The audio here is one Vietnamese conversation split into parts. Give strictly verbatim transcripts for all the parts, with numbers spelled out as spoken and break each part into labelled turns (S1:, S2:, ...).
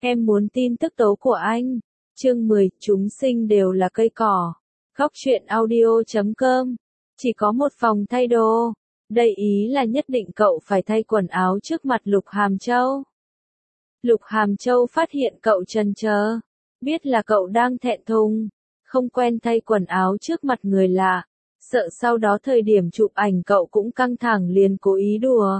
S1: Em muốn tin tức tố của anh. Chương mười, chúng sinh đều là cây cỏ. Góc truyện audio chấm com. Chỉ có một phòng thay đồ. Đây ý là nhất định cậu phải thay quần áo trước mặt Lục Hàm Châu. Lục Hàm Châu phát hiện cậu chần chờ, biết là cậu đang thẹn thùng, không quen thay quần áo trước mặt người lạ, sợ sau đó thời điểm chụp ảnh cậu cũng căng thẳng liền cố ý đùa.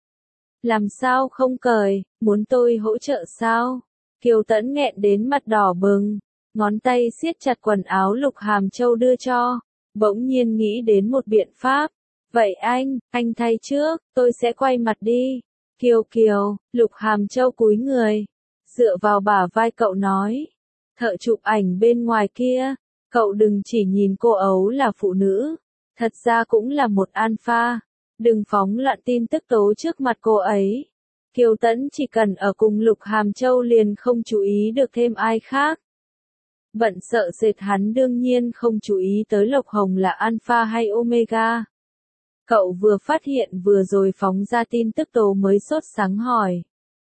S1: Làm sao không cởi, muốn tôi hỗ trợ sao? Kiều Tẫn nghẹn đến mặt đỏ bừng, ngón tay siết chặt quần áo Lục Hàm Châu đưa cho, bỗng nhiên nghĩ đến một biện pháp. Vậy anh, anh thay trước, tôi sẽ quay mặt đi. Kiều Kiều, Lục Hàm Châu cúi người, dựa vào bả vai cậu nói. Thợ chụp ảnh bên ngoài kia, cậu đừng chỉ nhìn cô ấu là phụ nữ, thật ra cũng là một alpha. Đừng phóng loạn tin tức tố trước mặt cô ấy. Kiều Tẫn chỉ cần ở cùng Lục Hàm Châu liền không chú ý được thêm ai khác. Bận sợ sệt hắn đương nhiên không chú ý tới Lộc Hồng là alpha hay omega. Cậu vừa phát hiện vừa rồi phóng ra tin tức tố mới sốt sắng hỏi.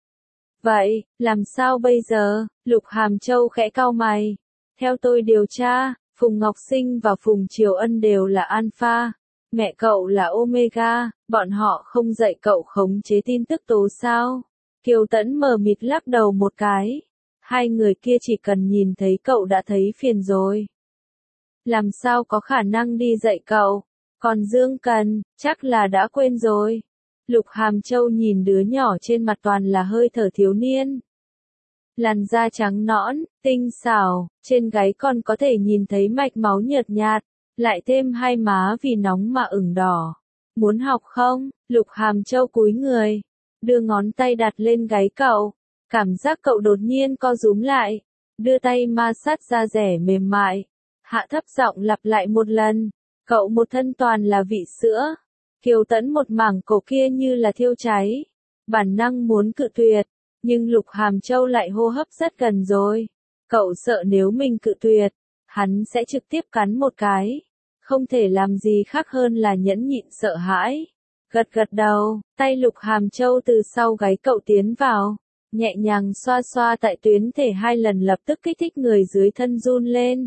S1: Vậy, làm sao bây giờ? Lục Hàm Châu khẽ cau mày. Theo tôi điều tra, Phùng Ngọc Sinh và Phùng Triều Ân đều là alpha. Mẹ cậu là omega, bọn họ không dạy cậu khống chế tin tức tố sao? Kiều Tẫn mờ mịt lắc đầu một cái. Hai người kia chỉ cần nhìn thấy cậu đã thấy phiền rồi. Làm sao có khả năng đi dạy cậu? Còn Dương Cần, chắc là đã quên rồi. Lục Hàm Châu nhìn đứa nhỏ trên mặt toàn là hơi thở thiếu niên. Làn da trắng nõn, tinh xảo, trên gáy còn có thể nhìn thấy mạch máu nhợt nhạt, lại thêm hai má vì nóng mà ửng đỏ. Muốn học không? Lục Hàm Châu cúi người, đưa ngón tay đặt lên gáy cậu, cảm giác cậu đột nhiên co rúm lại, đưa tay ma sát da rẻ mềm mại, hạ thấp giọng lặp lại một lần. Cậu một thân toàn là vị sữa. Kiều Tẫn một mảng cổ kia như là thiêu cháy. Bản năng muốn cự tuyệt, nhưng Lục Hàm Châu lại hô hấp rất gần rồi. Cậu sợ nếu mình cự tuyệt, hắn sẽ trực tiếp cắn một cái. Không thể làm gì khác hơn là nhẫn nhịn sợ hãi. Gật gật đầu, tay Lục Hàm Châu từ sau gáy cậu tiến vào, nhẹ nhàng xoa xoa tại tuyến thể hai lần lập tức kích thích người dưới thân run lên.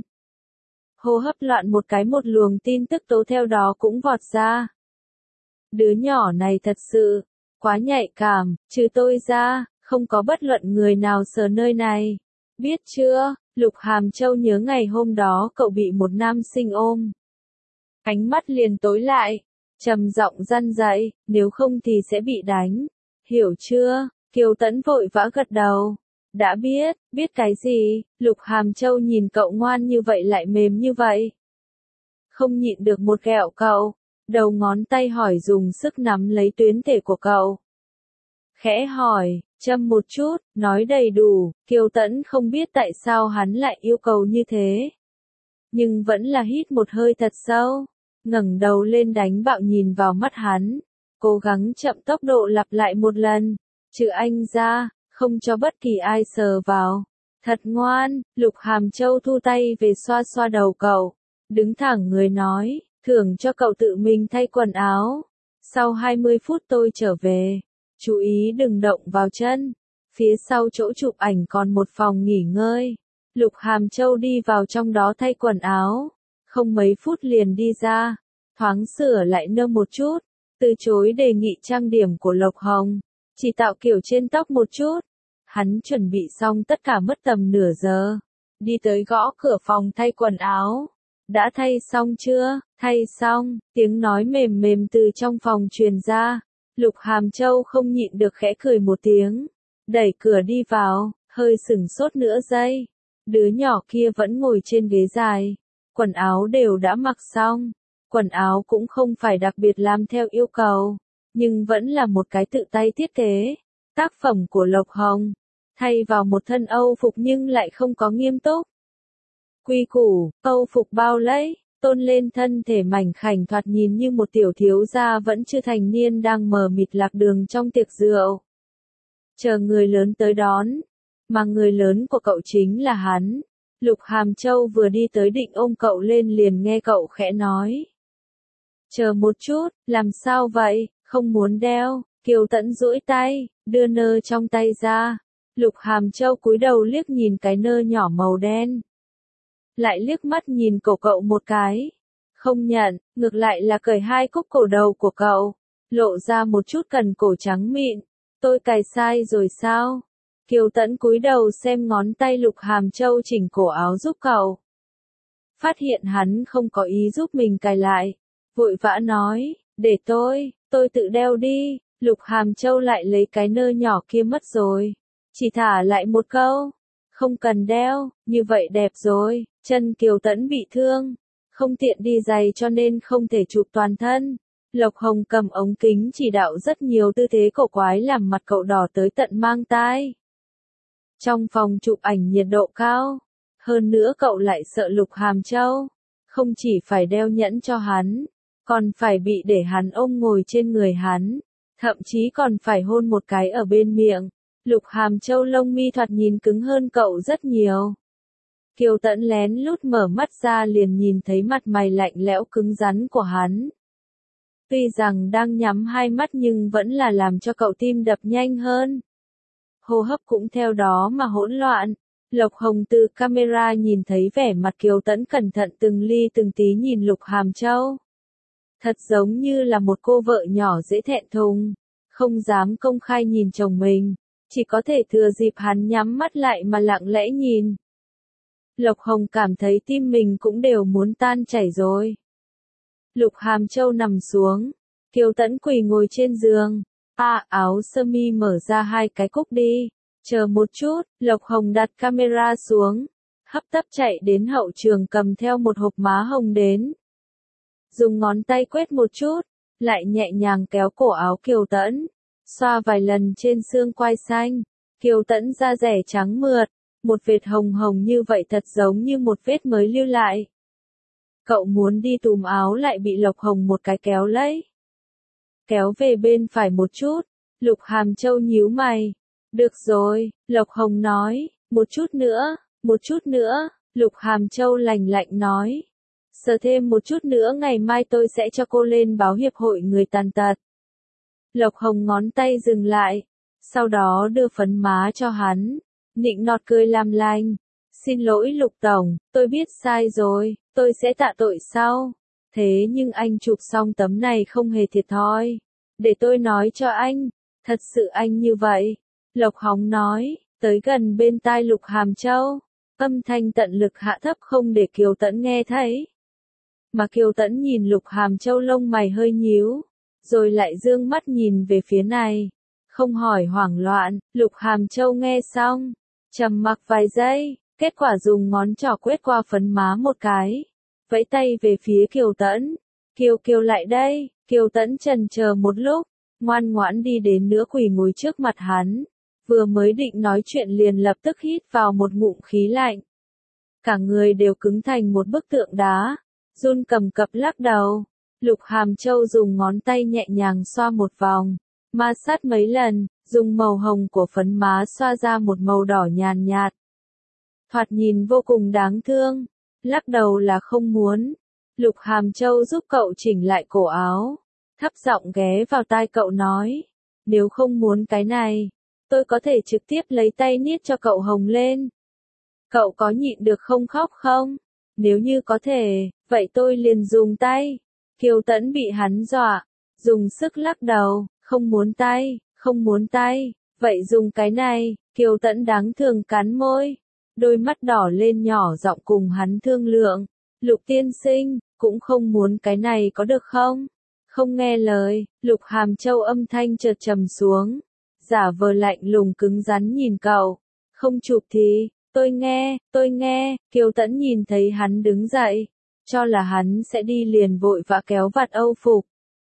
S1: Hô hấp loạn một cái một luồng tin tức tố theo đó cũng vọt ra. Đứa nhỏ này thật sự, quá nhạy cảm, trừ tôi ra, không có bất luận người nào sờ nơi này. Biết chưa, Lục Hàm Châu nhớ ngày hôm đó cậu bị một nam sinh ôm. Ánh mắt liền tối lại, trầm giọng răn dạy, nếu không thì sẽ bị đánh. Hiểu chưa? Kiều Tẫn vội vã gật đầu. Đã biết, biết cái gì? Lục Hàm Châu nhìn cậu ngoan như vậy lại mềm như vậy. Không nhịn được một ghẹo cậu, đầu ngón tay hỏi dùng sức nắm lấy tuyến thể của cậu. Khẽ hỏi, châm một chút, nói đầy đủ, Kiều Tẫn không biết tại sao hắn lại yêu cầu như thế. Nhưng vẫn là hít một hơi thật sâu, ngẩng đầu lên đánh bạo nhìn vào mắt hắn, cố gắng chậm tốc độ lặp lại một lần, trừ anh ra. Không cho bất kỳ ai sờ vào. Thật ngoan, Lục Hàm Châu thu tay về xoa xoa đầu cậu. Đứng thẳng người nói, thưởng cho cậu tự mình thay quần áo. Sau hai mươi phút tôi trở về. Chú ý đừng động vào chân. Phía sau chỗ chụp ảnh còn một phòng nghỉ ngơi. Lục Hàm Châu đi vào trong đó thay quần áo. Không mấy phút liền đi ra. Thoáng sửa lại nơ một chút. Từ chối đề nghị trang điểm của Lộc Hồng. Chỉ tạo kiểu trên tóc một chút. Hắn chuẩn bị xong tất cả mất tầm nửa giờ. Đi tới gõ cửa phòng thay quần áo. Đã thay xong chưa? Thay xong, tiếng nói mềm mềm từ trong phòng truyền ra. Lục Hàm Châu không nhịn được khẽ cười một tiếng. Đẩy cửa đi vào, hơi sửng sốt nửa giây. Đứa nhỏ kia vẫn ngồi trên ghế dài. Quần áo đều đã mặc xong. Quần áo cũng không phải đặc biệt làm theo yêu cầu. Nhưng vẫn là một cái tự tay thiết kế. Tác phẩm của Lộc Hồng. Thay vào một thân Âu phục nhưng lại không có nghiêm túc. Quy củ, Âu phục bao lấy, tôn lên thân thể mảnh khảnh thoạt nhìn như một tiểu thiếu gia vẫn chưa thành niên đang mờ mịt lạc đường trong tiệc rượu. Chờ người lớn tới đón. Mà người lớn của cậu chính là hắn. Lục Hàm Châu vừa đi tới định ôm cậu lên liền nghe cậu khẽ nói. Chờ một chút, làm sao vậy, không muốn đeo. Kiều Tẫn duỗi tay, đưa nơ trong tay ra. Lục Hàm Châu cúi đầu liếc nhìn cái nơ nhỏ màu đen. Lại liếc mắt nhìn cổ cậu một cái. Không nhận, ngược lại là cởi hai cúc cổ đầu của cậu. Lộ ra một chút cần cổ trắng mịn. Tôi cài sai rồi sao? Kiều Tẫn cúi đầu xem ngón tay Lục Hàm Châu chỉnh cổ áo giúp cậu. Phát hiện hắn không có ý giúp mình cài lại. Vội vã nói, để tôi, tôi tự đeo đi. Lục Hàm Châu lại lấy cái nơ nhỏ kia mất rồi. Chỉ thả lại một câu. Không cần đeo, như vậy đẹp rồi. Chân Kiều Tẫn bị thương. Không tiện đi giày cho nên không thể chụp toàn thân. Lộc Hồng cầm ống kính chỉ đạo rất nhiều tư thế cổ quái làm mặt cậu đỏ tới tận mang tai. Trong phòng chụp ảnh nhiệt độ cao. Hơn nữa cậu lại sợ Lục Hàm Châu. Không chỉ phải đeo nhẫn cho hắn. Còn phải bị để hắn ôm ngồi trên người hắn. Thậm chí còn phải hôn một cái ở bên miệng. Lục Hàm Châu lông mi thoạt nhìn cứng hơn cậu rất nhiều. Kiều Tẫn lén lút mở mắt ra liền nhìn thấy mặt mày lạnh lẽo cứng rắn của hắn. Tuy rằng đang nhắm hai mắt nhưng vẫn là làm cho cậu tim đập nhanh hơn. Hô hấp cũng theo đó mà hỗn loạn. Lộc Hồng từ camera nhìn thấy vẻ mặt Kiều Tẫn cẩn thận từng ly từng tí nhìn Lục Hàm Châu. Thật giống như là một cô vợ nhỏ dễ thẹn thùng, không dám công khai nhìn chồng mình, chỉ có thể thừa dịp hắn nhắm mắt lại mà lặng lẽ nhìn. Lộc Hồng cảm thấy tim mình cũng đều muốn tan chảy rồi. Lục Hàm Châu nằm xuống, Kiều Tẫn quỳ ngồi trên giường, à, áo sơ mi mở ra hai cái cúc đi, chờ một chút, Lộc Hồng đặt camera xuống, hấp tấp chạy đến hậu trường cầm theo một hộp má hồng đến. Dùng ngón tay quét một chút, lại nhẹ nhàng kéo cổ áo Kiều Tẫn, xoa vài lần trên xương quai xanh, Kiều Tẫn da rẻ trắng mượt, một vệt hồng hồng như vậy thật giống như một vết mới lưu lại. Cậu muốn đi túm áo lại bị Lộc Hồng một cái kéo lấy. Kéo về bên phải một chút, Lục Hàm Châu nhíu mày. Được rồi, Lộc Hồng nói, một chút nữa, một chút nữa, Lục Hàm Châu lạnh lạnh nói. Sờ thêm một chút nữa ngày mai tôi sẽ cho cô lên báo hiệp hội người tàn tật. Lộc Hồng ngón tay dừng lại, sau đó đưa phấn má cho hắn, nịnh nọt cười làm lành. Xin lỗi Lục Tổng, tôi biết sai rồi, tôi sẽ tạ tội sau. Thế nhưng anh chụp xong tấm này không hề thiệt thòi. Để tôi nói cho anh, thật sự anh như vậy. Lộc Hồng nói, tới gần bên tai Lục Hàm Châu, âm thanh tận lực hạ thấp không để Kiều Tẫn nghe thấy. Mà Kiều Tẫn nhìn Lục Hàm Châu lông mày hơi nhíu, rồi lại dương mắt nhìn về phía này. Không hỏi hoảng loạn, Lục Hàm Châu nghe xong, trầm mặc vài giây, kết quả dùng ngón trỏ quét qua phấn má một cái, vẫy tay về phía Kiều Tẫn. Kiều Kiều lại đây, Kiều Tẫn chần chờ một lúc, ngoan ngoãn đi đến nửa quỳ ngồi trước mặt hắn. Vừa mới định nói chuyện liền lập tức hít vào một ngụm khí lạnh. Cả người đều cứng thành một bức tượng đá, run cầm cập lắc đầu. Lục Hàm Châu dùng ngón tay nhẹ nhàng xoa một vòng, ma sát mấy lần, dùng màu hồng của phấn má xoa ra một màu đỏ nhàn nhạt. Thoạt nhìn vô cùng đáng thương, lắc đầu là không muốn. Lục Hàm Châu giúp cậu chỉnh lại cổ áo, thấp giọng ghé vào tai cậu nói, nếu không muốn cái này, tôi có thể trực tiếp lấy tay niết cho cậu hồng lên. Cậu có nhịn được không khóc không? Nếu như có thể, vậy tôi liền dùng tay. Kiều Tẫn bị hắn dọa, dùng sức lắc đầu, không muốn tay, không muốn tay, vậy dùng cái này. Kiều Tẫn đáng thương cắn môi, đôi mắt đỏ lên nhỏ giọng cùng hắn thương lượng. Lục tiên sinh, cũng không muốn cái này có được không? Không nghe lời, Lục Hàm Châu âm thanh chợt trầm xuống, giả vờ lạnh lùng cứng rắn nhìn cậu. Không chụp thì, tôi nghe, tôi nghe. Kiều Tẫn nhìn thấy hắn đứng dậy, cho là hắn sẽ đi liền vội vã kéo vạt âu phục.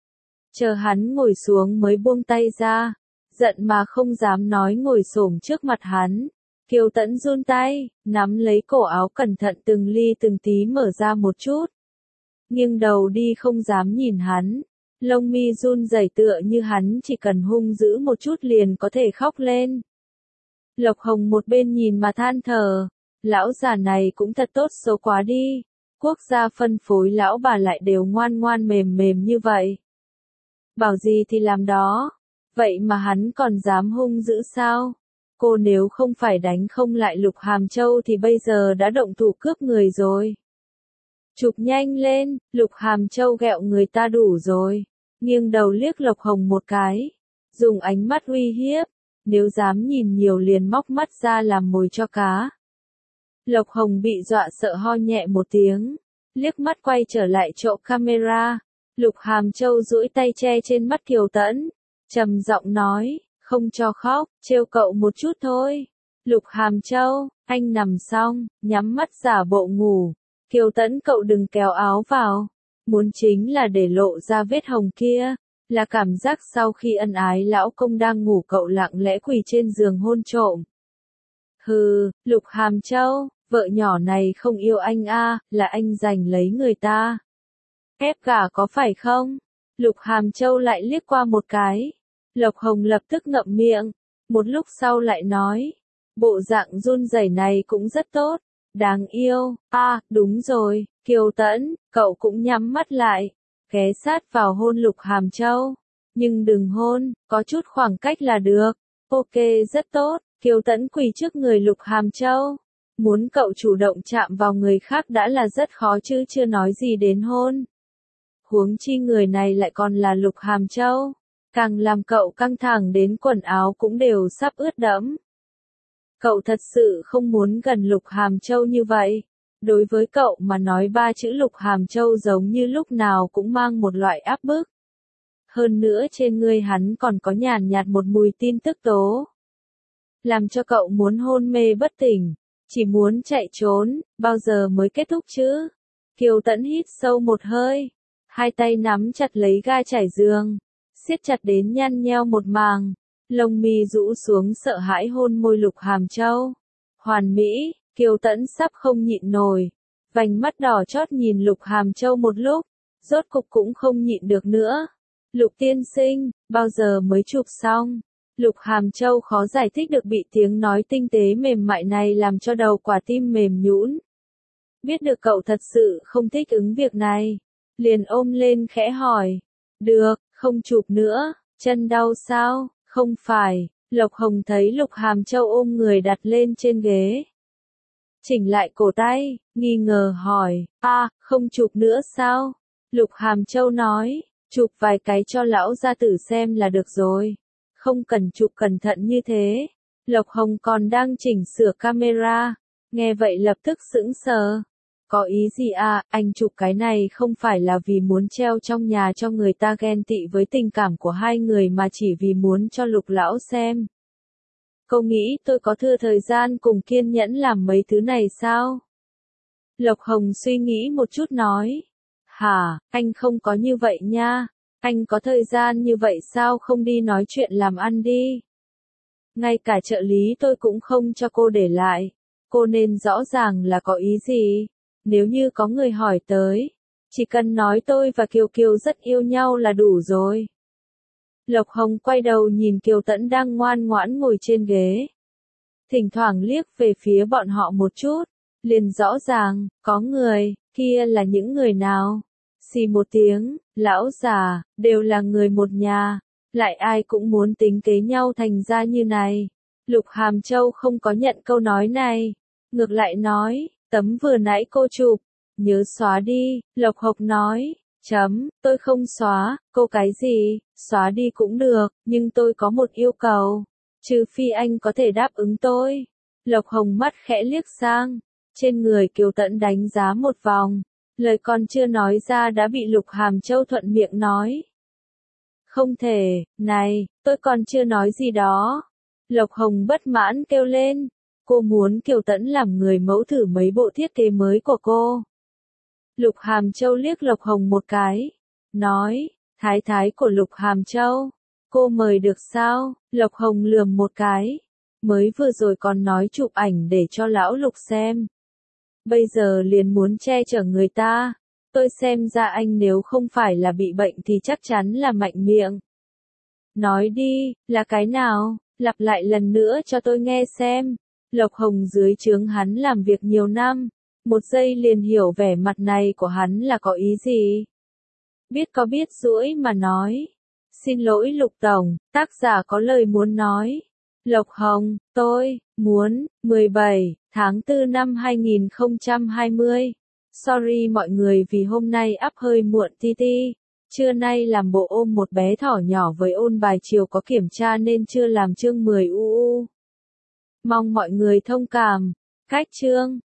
S1: Chờ hắn ngồi xuống mới buông tay ra, giận mà không dám nói ngồi xổm trước mặt hắn. Kiều Tẫn run tay, nắm lấy cổ áo cẩn thận từng ly từng tí mở ra một chút. Nghiêng đầu đi không dám nhìn hắn, lông mi run rẩy tựa như hắn chỉ cần hung dữ một chút liền có thể khóc lên. Lộc Hồng một bên nhìn mà than thở, lão già này cũng thật tốt số quá đi, quốc gia phân phối lão bà lại đều ngoan ngoan mềm mềm như vậy. Bảo gì thì làm đó, vậy mà hắn còn dám hung dữ sao? Cô nếu không phải đánh không lại Lục Hàm Châu thì bây giờ đã động thủ cướp người rồi. Chụp nhanh lên, Lục Hàm Châu ghẹo người ta đủ rồi. Nghiêng đầu liếc Lộc Hồng một cái. Dùng ánh mắt uy hiếp. Nếu dám nhìn nhiều liền móc mắt ra làm mồi cho cá. Lộc Hồng bị dọa sợ ho nhẹ một tiếng. Liếc mắt quay trở lại chỗ camera. Lục Hàm Châu duỗi tay che trên mắt Kiều Tẫn. Trầm giọng nói, không cho khóc, trêu cậu một chút thôi. Lục Hàm Châu, anh nằm xong, nhắm mắt giả bộ ngủ. Kiều Tẫn cậu đừng kéo áo vào. Muốn chính là để lộ ra vết hồng kia. Là cảm giác sau khi ân ái lão công đang ngủ cậu lặng lẽ quỳ trên giường hôn trộm. Hừ, Lục Hàm Châu, vợ nhỏ này không yêu anh a, à, là anh giành lấy người ta. Ép gả có phải không? Lục Hàm Châu lại liếc qua một cái. Lộc Hồng lập tức ngậm miệng. Một lúc sau lại nói. Bộ dạng run rẩy này cũng rất tốt. Đáng yêu. À, đúng rồi, Kiều Tẫn, cậu cũng nhắm mắt lại. Ghé sát vào hôn Lục Hàm Châu. Nhưng đừng hôn, có chút khoảng cách là được. Ok, rất tốt. Kiều Tẫn quỳ trước người Lục Hàm Châu. Muốn cậu chủ động chạm vào người khác đã là rất khó chứ chưa nói gì đến hôn. Huống chi người này lại còn là Lục Hàm Châu. Càng làm cậu căng thẳng đến quần áo cũng đều sắp ướt đẫm. Cậu thật sự không muốn gần Lục Hàm Châu như vậy. Đối với cậu mà nói ba chữ Lục Hàm Châu giống như lúc nào cũng mang một loại áp bức. Hơn nữa trên người hắn còn có nhàn nhạt một mùi tin tức tố. Làm cho cậu muốn hôn mê bất tỉnh. Chỉ muốn chạy trốn, bao giờ mới kết thúc chứ? Kiều Tẫn hít sâu một hơi. Hai tay nắm chặt lấy ga trải giường. Siết chặt đến nhăn nheo một màng. Lông mi rũ xuống sợ hãi hôn môi Lục Hàm Châu. Hoàn mỹ, Kiều Tẫn sắp không nhịn nổi. Vành mắt đỏ chót nhìn Lục Hàm Châu một lúc. Rốt cục cũng không nhịn được nữa. Lục tiên sinh, bao giờ mới chụp xong? Lục Hàm Châu khó giải thích được bị tiếng nói tinh tế mềm mại này làm cho đầu quả tim mềm nhũn. Biết được cậu thật sự không thích ứng việc này. Liền ôm lên khẽ hỏi. Được, không chụp nữa, chân đau sao? Không phải, Lộc Hồng thấy Lục Hàm Châu ôm người đặt lên trên ghế. Chỉnh lại cổ tay, nghi ngờ hỏi, à, không chụp nữa sao? Lục Hàm Châu nói, chụp vài cái cho lão gia tử xem là được rồi. Không cần chụp cẩn thận như thế. Lộc Hồng còn đang chỉnh sửa camera. Nghe vậy lập tức sững sờ. Có ý gì à, anh chụp cái này không phải là vì muốn treo trong nhà cho người ta ghen tị với tình cảm của hai người mà chỉ vì muốn cho Lục lão xem. Cô nghĩ tôi có thừa thời gian cùng kiên nhẫn làm mấy thứ này sao? Lộc Hồng suy nghĩ một chút nói. Hả, anh không có như vậy nha. Anh có thời gian như vậy sao không đi nói chuyện làm ăn đi. Ngay cả trợ lý tôi cũng không cho cô để lại. Cô nên rõ ràng là có ý gì. Nếu như có người hỏi tới, chỉ cần nói tôi và Kiều Kiều rất yêu nhau là đủ rồi. Lộc Hồng quay đầu nhìn Kiều Tẫn đang ngoan ngoãn ngồi trên ghế. Thỉnh thoảng liếc về phía bọn họ một chút, liền rõ ràng, có người, kia là những người nào. Xì một tiếng, lão già, đều là người một nhà, lại ai cũng muốn tính kế nhau thành ra như này. Lục Hàm Châu không có nhận câu nói này, ngược lại nói, tấm vừa nãy cô chụp, nhớ xóa đi, Lộc Hộc nói, chấm, tôi không xóa, cô cái gì, xóa đi cũng được, nhưng tôi có một yêu cầu, trừ phi anh có thể đáp ứng tôi. Lộc Hồng mắt khẽ liếc sang, trên người Kiều Tẫn đánh giá một vòng, lời còn chưa nói ra đã bị Lục Hàm Châu thuận miệng nói. Không thể, này, tôi còn chưa nói gì đó. Lộc Hồng bất mãn kêu lên. Cô muốn Kiều Tẫn làm người mẫu thử mấy bộ thiết kế mới của cô. Lục Hàm Châu liếc Lộc Hồng một cái. Nói, thái thái của Lục Hàm Châu. Cô mời được sao? Lộc Hồng lườm một cái. Mới vừa rồi còn nói chụp ảnh để cho lão Lục xem. Bây giờ liền muốn che chở người ta. Tôi xem ra anh nếu không phải là bị bệnh thì chắc chắn là mạnh miệng. Nói đi, là cái nào? Lặp lại lần nữa cho tôi nghe xem. Lộc Hồng dưới trướng hắn làm việc nhiều năm. Một giây liền hiểu vẻ mặt này của hắn là có ý gì. Biết có biết rũi mà nói. Xin lỗi Lục Tổng, tác giả có lời muốn nói. Lộc Hồng, tôi, muốn, mười bảy, tháng tư năm hai nghìn không trăm hai mươi. Sorry mọi người vì hôm nay up hơi muộn ti ti. Trưa nay làm bộ ôm một bé thỏ nhỏ với ôn bài chiều có kiểm tra nên chưa làm chương mười u u. Mong mọi người thông cảm. Cách chương